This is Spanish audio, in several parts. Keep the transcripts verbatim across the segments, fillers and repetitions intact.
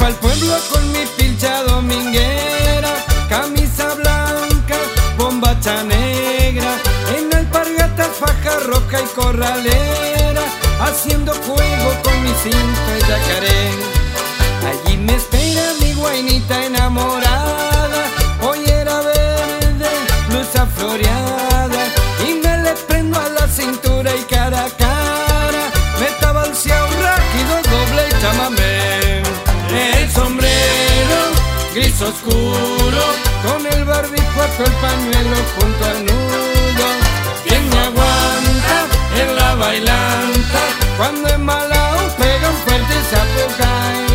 pa'l pueblo con mi pilcha dominguera, camisa blanca, bombacha negra, en alpargatas, faja roja y corralera, haciendo juego con mi cinto de yacaré. Allí me espera mi guainita enamorada, pollera verde, blusa floreada, y me le prendo a la cintura y cara a cara, me tabalcea un ráquido doble y chamamé. El sombrero gris oscuro, con el barbijo el pañuelo junto al nudo, quien me aguanta en la bailanta, cuando es malao pega un fuerte zapucay.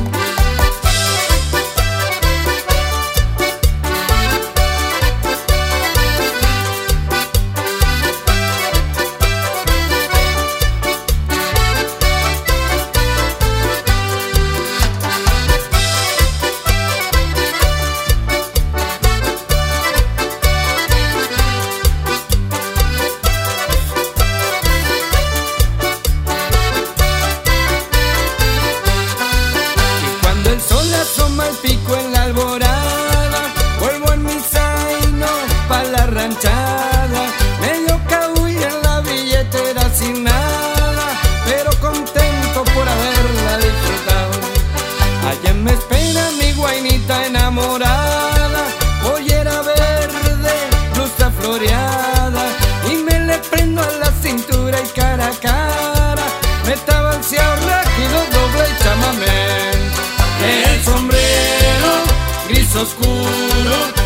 Asoma el pico en la alborada, vuelvo en mi zaino pa' la ranchada, medio cahuy en la billetera sin nada, pero contento por haberla disfrutado. Allá me espera mi guainita enamorada, pollera verde, blusa floreada, y me le prendo a la cintura y cara a cara, me tabalcea rápido doble y chamamé. El sombrero gris oscuro,